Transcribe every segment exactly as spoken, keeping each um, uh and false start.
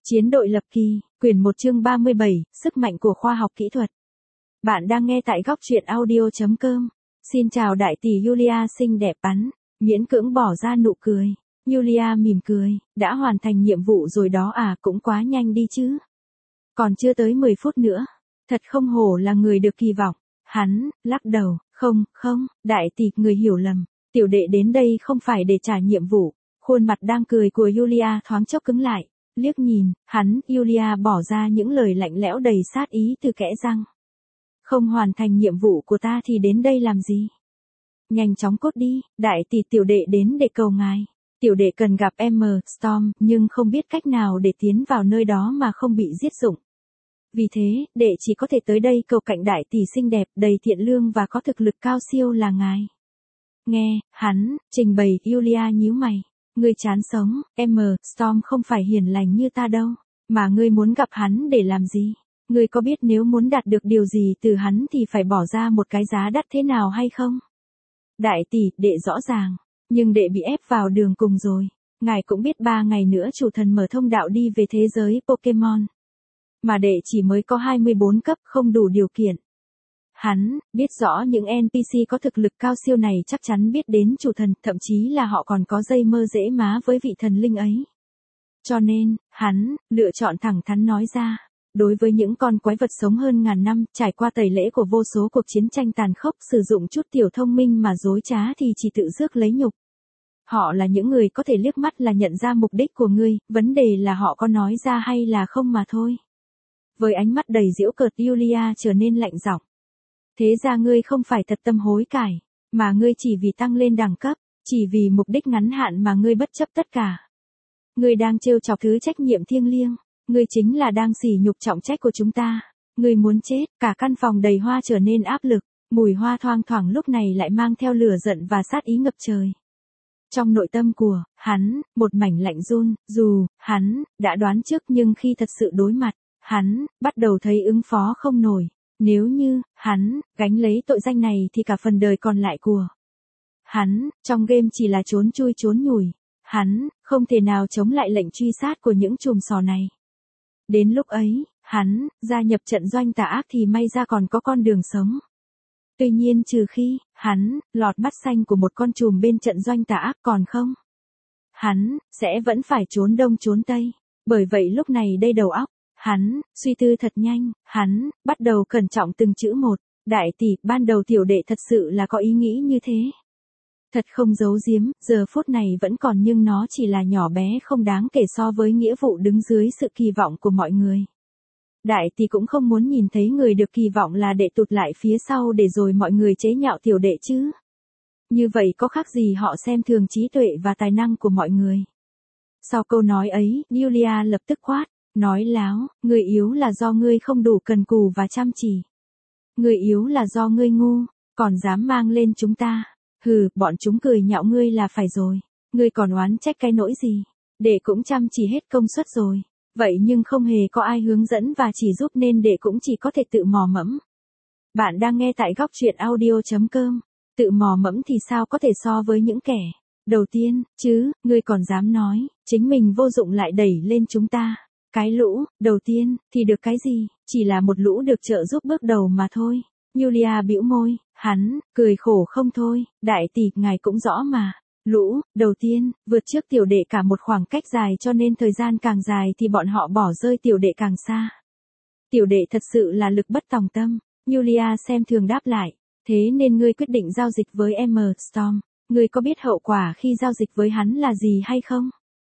Chiến đội lập kỳ, quyển một chương ba mươi bảy, sức mạnh của khoa học kỹ thuật. Bạn đang nghe tại góc truyện audio chấm com. Xin chào đại tỷ Yulia xinh đẹp bắn, miễn cưỡng bỏ ra nụ cười. Yulia mỉm cười, đã hoàn thành nhiệm vụ rồi đó à, cũng quá nhanh đi chứ. Còn chưa tới mười phút nữa, thật không hổ là người được kỳ vọng. Hắn, lắc đầu, không, không, đại tỷ, người hiểu lầm, tiểu đệ đến đây không phải để trả nhiệm vụ. Khuôn mặt đang cười của Yulia thoáng chốc cứng lại. Liếc nhìn, hắn, Yulia bỏ ra những lời lạnh lẽo đầy sát ý từ kẽ răng. Không hoàn thành nhiệm vụ của ta thì đến đây làm gì? Nhanh chóng cốt đi, đại tỷ, tiểu đệ đến để cầu ngài. Tiểu đệ cần gặp em Storm, nhưng không biết cách nào để tiến vào nơi đó mà không bị giết dụng. Vì thế, đệ chỉ có thể tới đây cầu cạnh đại tỷ xinh đẹp, đầy thiện lương và có thực lực cao siêu là ngài. Nghe, hắn, trình bày, Yulia nhíu mày. Ngươi chán sống, em Storm không phải hiền lành như ta đâu, mà ngươi muốn gặp hắn để làm gì? Ngươi có biết nếu muốn đạt được điều gì từ hắn thì phải bỏ ra một cái giá đắt thế nào hay không? Đại tỷ, đệ rõ ràng, nhưng đệ bị ép vào đường cùng rồi. Ngài cũng biết ba ngày nữa chủ thần mở thông đạo đi về thế giới Pokemon. Mà đệ chỉ mới có hai mươi bốn cấp, không đủ điều kiện. Hắn, biết rõ những en pê xê có thực lực cao siêu này chắc chắn biết đến chủ thần, thậm chí là họ còn có dây mơ dễ má với vị thần linh ấy. Cho nên, hắn, lựa chọn thẳng thắn nói ra, đối với những con quái vật sống hơn ngàn năm, trải qua tẩy lễ của vô số cuộc chiến tranh tàn khốc, sử dụng chút tiểu thông minh mà dối trá thì chỉ tự rước lấy nhục. Họ là những người có thể liếc mắt là nhận ra mục đích của ngươi, vấn đề là họ có nói ra hay là không mà thôi. Với ánh mắt đầy giễu cợt, Yulia trở nên lạnh giọng. Thế ra ngươi không phải thật tâm hối cải, mà ngươi chỉ vì tăng lên đẳng cấp, chỉ vì mục đích ngắn hạn mà ngươi bất chấp tất cả. Ngươi đang trêu chọc thứ trách nhiệm thiêng liêng, ngươi chính là đang sỉ nhục trọng trách của chúng ta. Ngươi muốn chết, cả căn phòng đầy hoa trở nên áp lực, mùi hoa thoang thoảng lúc này lại mang theo lửa giận và sát ý ngập trời. Trong nội tâm của hắn, một mảnh lạnh run, dù hắn đã đoán trước nhưng khi thật sự đối mặt, hắn bắt đầu thấy ứng phó không nổi. Nếu như, hắn, gánh lấy tội danh này thì cả phần đời còn lại của hắn, trong game chỉ là trốn chui trốn nhủi. Hắn, không thể nào chống lại lệnh truy sát của những chùm sò này. Đến lúc ấy, hắn, gia nhập trận doanh tà ác thì may ra còn có con đường sống. Tuy nhiên trừ khi, hắn, lọt mắt xanh của một con trùm bên trận doanh tà ác còn không. Hắn, sẽ vẫn phải trốn đông trốn tây. Bởi vậy lúc này đây đầu óc. Hắn, suy tư thật nhanh, hắn, bắt đầu cẩn trọng từng chữ một. Đại tỷ, ban đầu tiểu đệ thật sự là có ý nghĩ như thế. Thật không giấu giếm, giờ phút này vẫn còn nhưng nó chỉ là nhỏ bé không đáng kể so với nghĩa vụ đứng dưới sự kỳ vọng của mọi người. Đại tỷ cũng không muốn nhìn thấy người được kỳ vọng là đệ tụt lại phía sau để rồi mọi người chế nhạo tiểu đệ chứ. Như vậy có khác gì họ xem thường trí tuệ và tài năng của mọi người. Sau câu nói ấy, Yulia lập tức quát. Nói láo, người yếu là do ngươi không đủ cần cù và chăm chỉ. Người yếu là do ngươi ngu, còn dám mang lên chúng ta. Hừ, bọn chúng cười nhạo ngươi là phải rồi. Ngươi còn oán trách cái nỗi gì? Đệ cũng chăm chỉ hết công suất rồi. Vậy nhưng không hề có ai hướng dẫn và chỉ giúp nên đệ cũng chỉ có thể tự mò mẫm. Bạn đang nghe tại góc truyện audio chấm com. Tự mò mẫm thì sao có thể so với những kẻ đầu tiên, chứ, ngươi còn dám nói, chính mình vô dụng lại đẩy lên chúng ta. Cái lũ, đầu tiên, thì được cái gì, chỉ là một lũ được trợ giúp bước đầu mà thôi. Yulia bĩu môi, hắn, cười khổ không thôi, đại tỷ, ngài cũng rõ mà. Lũ, đầu tiên, vượt trước tiểu đệ cả một khoảng cách dài cho nên thời gian càng dài thì bọn họ bỏ rơi tiểu đệ càng xa. Tiểu đệ thật sự là lực bất tòng tâm. Yulia xem thường đáp lại, thế nên ngươi quyết định giao dịch với em Storm, ngươi có biết hậu quả khi giao dịch với hắn là gì hay không?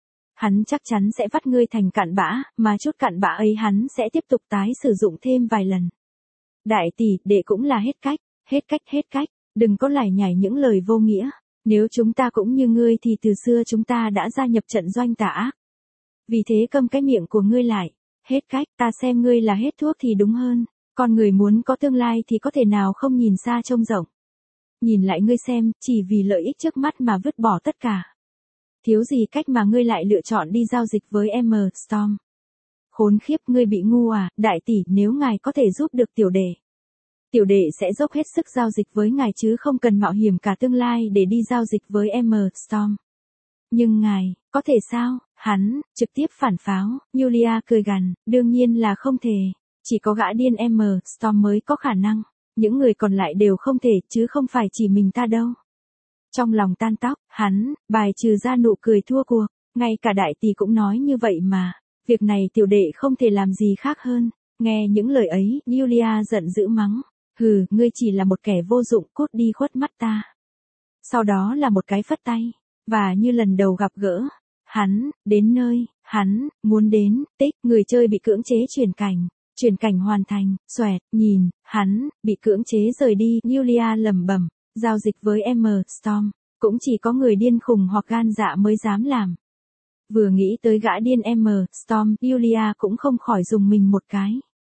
Hắn chắc chắn sẽ vắt ngươi thành cặn bã, mà chút cặn bã ấy hắn sẽ tiếp tục tái sử dụng thêm vài lần. Đại tỷ, đệ cũng là hết cách, hết cách hết cách, đừng có lải nhải những lời vô nghĩa. Nếu chúng ta cũng như ngươi thì từ xưa chúng ta đã gia nhập trận doanh tà ác. Vì thế câm cái miệng của ngươi lại, hết cách, ta xem ngươi là hết thuốc thì đúng hơn. Con người muốn có tương lai thì có thể nào không nhìn xa trông rộng. Nhìn lại ngươi xem, chỉ vì lợi ích trước mắt mà vứt bỏ tất cả. Thiếu gì cách mà ngươi lại lựa chọn đi giao dịch với em Storm. Khốn khiếp, ngươi bị ngu à, đại tỷ, nếu ngài có thể giúp được tiểu đệ. Tiểu đệ sẽ dốc hết sức giao dịch với ngài chứ không cần mạo hiểm cả tương lai để đi giao dịch với em Storm. Nhưng ngài, có thể sao, Hắn, trực tiếp phản pháo, Julia cười gằn, đương nhiên là không thể. Chỉ có gã điên M. Storm mới có khả năng. Những người còn lại đều không thể, chứ không phải chỉ mình ta đâu. Trong lòng tan tóc, hắn, bài trừ ra nụ cười thua cuộc. Ngay cả đại tỷ cũng nói như vậy mà. Việc này tiểu đệ không thể làm gì khác hơn. Nghe những lời ấy, Julia giận dữ mắng. Hừ, ngươi chỉ là một kẻ vô dụng, cút đi khuất mắt ta. Sau đó là một cái phất tay. Và như lần đầu gặp gỡ, hắn, đến nơi, hắn, muốn đến, tích, người chơi bị cưỡng chế chuyển cảnh. Chuyển cảnh hoàn thành, xoẹt, nhìn, hắn, bị cưỡng chế rời đi, Julia lẩm bẩm, giao dịch với M. Storm, cũng chỉ có người điên khùng hoặc gan dạ mới dám làm. Vừa nghĩ tới gã điên M. Storm, Julia cũng không khỏi dùng mình một cái.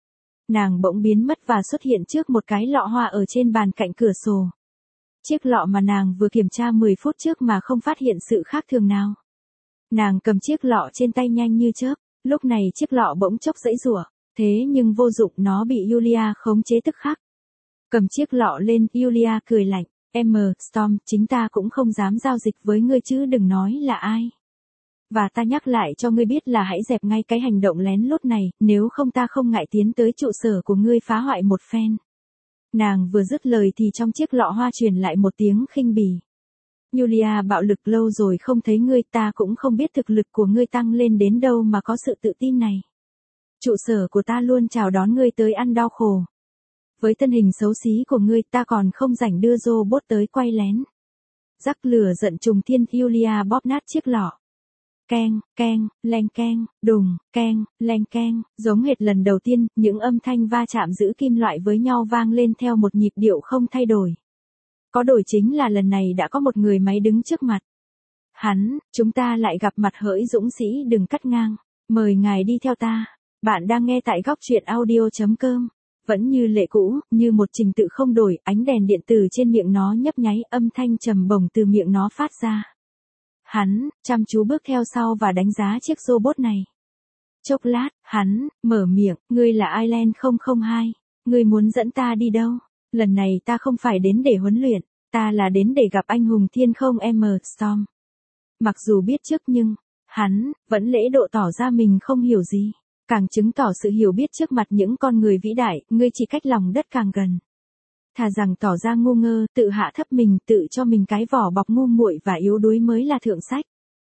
Nàng bỗng biến mất và xuất hiện trước một cái lọ hoa ở trên bàn cạnh cửa sổ. Chiếc lọ mà nàng vừa kiểm tra mười phút trước mà không phát hiện sự khác thường nào. Nàng cầm chiếc lọ trên tay nhanh như chớp, lúc này chiếc lọ bỗng chốc giãy giụa, thế nhưng vô dụng, nó bị Julia khống chế tức khắc. Cầm chiếc lọ lên, Julia cười lạnh, M. Storm, chính ta cũng không dám giao dịch với ngươi chứ đừng nói là ai. Và ta nhắc lại cho ngươi biết là hãy dẹp ngay cái hành động lén lút này, nếu không ta không ngại tiến tới trụ sở của ngươi phá hoại một phen. Nàng vừa dứt lời thì trong chiếc lọ hoa truyền lại một tiếng khinh bỉ. Julia, bạo lực lâu rồi không thấy ngươi, ta cũng không biết thực lực của ngươi tăng lên đến đâu mà có sự tự tin này. Trụ sở của ta luôn chào đón ngươi tới ăn đau khổ. Với thân hình xấu xí của ngươi, ta còn không rảnh đưa robot tới quay lén. Rắc lửa giận trùng thiên, Julia bóp nát chiếc lọ. Keng, keng, leng keng, đùng, keng, leng keng, giống hệt lần đầu tiên, những âm thanh va chạm giữ kim loại với nhau vang lên theo một nhịp điệu không thay đổi. Có đổi chính là lần này đã có một người máy đứng trước mặt. Hắn, chúng ta lại gặp mặt hỡi dũng sĩ, đừng cắt ngang, mời ngài đi theo ta. Bạn đang nghe tại góc truyện audio chấm com. Vẫn như lệ cũ, như một trình tự không đổi, ánh đèn điện tử trên miệng nó nhấp nháy, âm thanh trầm bổng từ miệng nó phát ra. Hắn, chăm chú bước theo sau và đánh giá chiếc robot này. Chốc lát, hắn, mở miệng, ngươi là Island không không hai, ngươi muốn dẫn ta đi đâu? Lần này ta không phải đến để huấn luyện, ta là đến để gặp anh hùng thiên không M. Storm. Mặc dù biết trước nhưng, hắn, vẫn lễ độ tỏ ra mình không hiểu gì. Càng chứng tỏ sự hiểu biết trước mặt những con người vĩ đại, ngươi chỉ cách lòng đất càng gần. Thà rằng tỏ ra ngu ngơ, tự hạ thấp mình, tự cho mình cái vỏ bọc ngu muội và yếu đuối mới là thượng sách.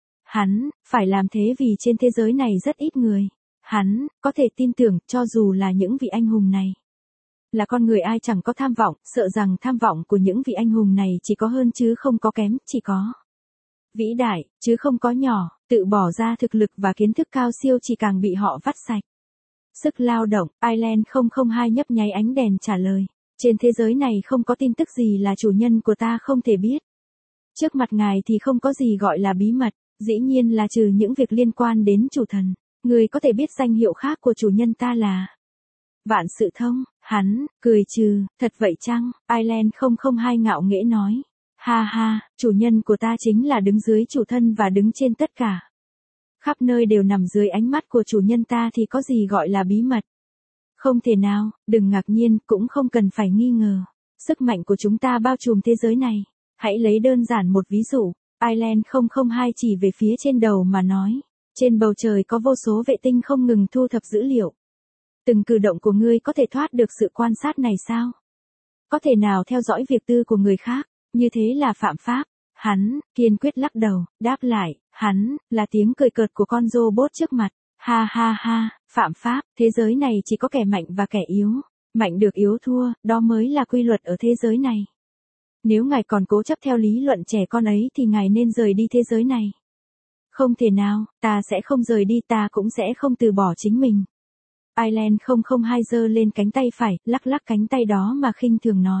Hắn, phải làm thế vì trên thế giới này rất ít người. Hắn, có thể tin tưởng, cho dù là những vị anh hùng này. Là con người ai chẳng có tham vọng, sợ rằng tham vọng của những vị anh hùng này chỉ có hơn chứ không có kém, chỉ có vĩ đại, chứ không có nhỏ, tự bỏ ra thực lực và kiến thức cao siêu chỉ càng bị họ vắt sạch. Sức lao động, Island không không hai nhấp nháy ánh đèn trả lời. Trên thế giới này không có tin tức gì là chủ nhân của ta không thể biết. Trước mặt ngài thì không có gì gọi là bí mật, dĩ nhiên là trừ những việc liên quan đến chủ thần. Người có thể biết danh hiệu khác của chủ nhân ta là Vạn Sự Thông. Hắn, cười trừ, thật vậy chăng? Island không không hai ngạo nghễ nói. Ha ha, chủ nhân của ta chính là đứng dưới chủ thân và đứng trên tất cả. Khắp nơi đều nằm dưới ánh mắt của chủ nhân ta thì có gì gọi là bí mật. Không thể nào, đừng ngạc nhiên, cũng không cần phải nghi ngờ. Sức mạnh của chúng ta bao trùm thế giới này. Hãy lấy đơn giản một ví dụ. Island không không hai chỉ về phía trên đầu mà nói. Trên bầu trời có vô số vệ tinh không ngừng thu thập dữ liệu. Từng cử động của ngươi có thể thoát được sự quan sát này sao? Có thể nào theo dõi việc tư của người khác, như thế là phạm pháp? Hắn, kiên quyết lắc đầu, đáp lại, hắn, là tiếng cười cợt của con robot trước mặt. Ha ha ha, phạm pháp, thế giới này chỉ có kẻ mạnh và kẻ yếu. Mạnh được yếu thua, đó mới là quy luật ở thế giới này. Nếu ngài còn cố chấp theo lý luận trẻ con ấy thì ngài nên rời đi thế giới này. Không thể nào, ta sẽ không rời đi, ta cũng sẽ không từ bỏ chính mình. Island không không hai giơ lên cánh tay phải, lắc lắc cánh tay đó mà khinh thường nói.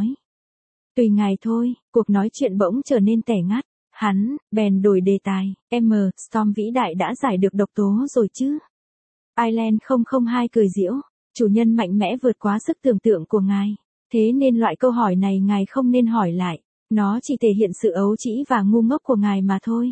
Tùy ngài thôi, cuộc nói chuyện bỗng trở nên tẻ ngắt. Hắn, bèn đổi đề tài, M. Storm vĩ đại đã giải được độc tố rồi chứ? Island không không hai cười giễu, chủ nhân mạnh mẽ vượt quá sức tưởng tượng của ngài. Thế nên loại câu hỏi này ngài không nên hỏi lại, nó chỉ thể hiện sự ấu trĩ và ngu ngốc của ngài mà thôi.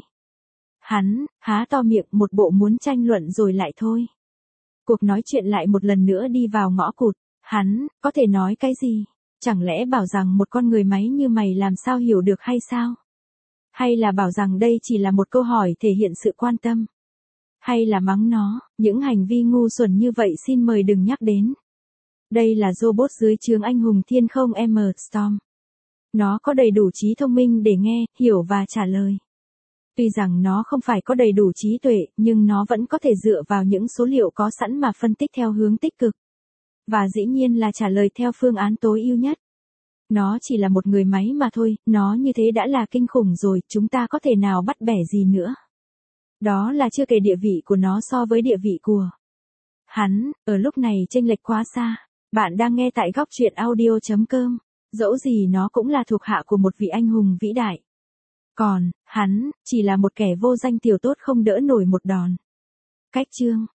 Hắn, há to miệng một bộ muốn tranh luận rồi lại thôi. Cuộc nói chuyện lại một lần nữa đi vào ngõ cụt, hắn, có thể nói cái gì? Chẳng lẽ bảo rằng một con người máy như mày làm sao hiểu được hay sao? Hay là bảo rằng đây chỉ là một câu hỏi thể hiện sự quan tâm? Hay là mắng nó, những hành vi ngu xuẩn như vậy xin mời đừng nhắc đến. Đây là robot dưới trướng anh hùng thiên không M. Storm. Nó có đầy đủ trí thông minh để nghe, hiểu và trả lời. Tuy rằng nó không phải có đầy đủ trí tuệ, nhưng nó vẫn có thể dựa vào những số liệu có sẵn mà phân tích theo hướng tích cực. Và dĩ nhiên là trả lời theo phương án tối ưu nhất. Nó chỉ là một người máy mà thôi, nó như thế đã là kinh khủng rồi, chúng ta có thể nào bắt bẻ gì nữa. Đó là chưa kể địa vị của nó so với địa vị của hắn, ở lúc này chênh lệch quá xa. Bạn đang nghe tại góc truyện audio chấm com. Dẫu gì nó cũng là thuộc hạ của một vị anh hùng vĩ đại. Còn, hắn, chỉ là một kẻ vô danh tiểu tốt không đỡ nổi một đòn. Cách chương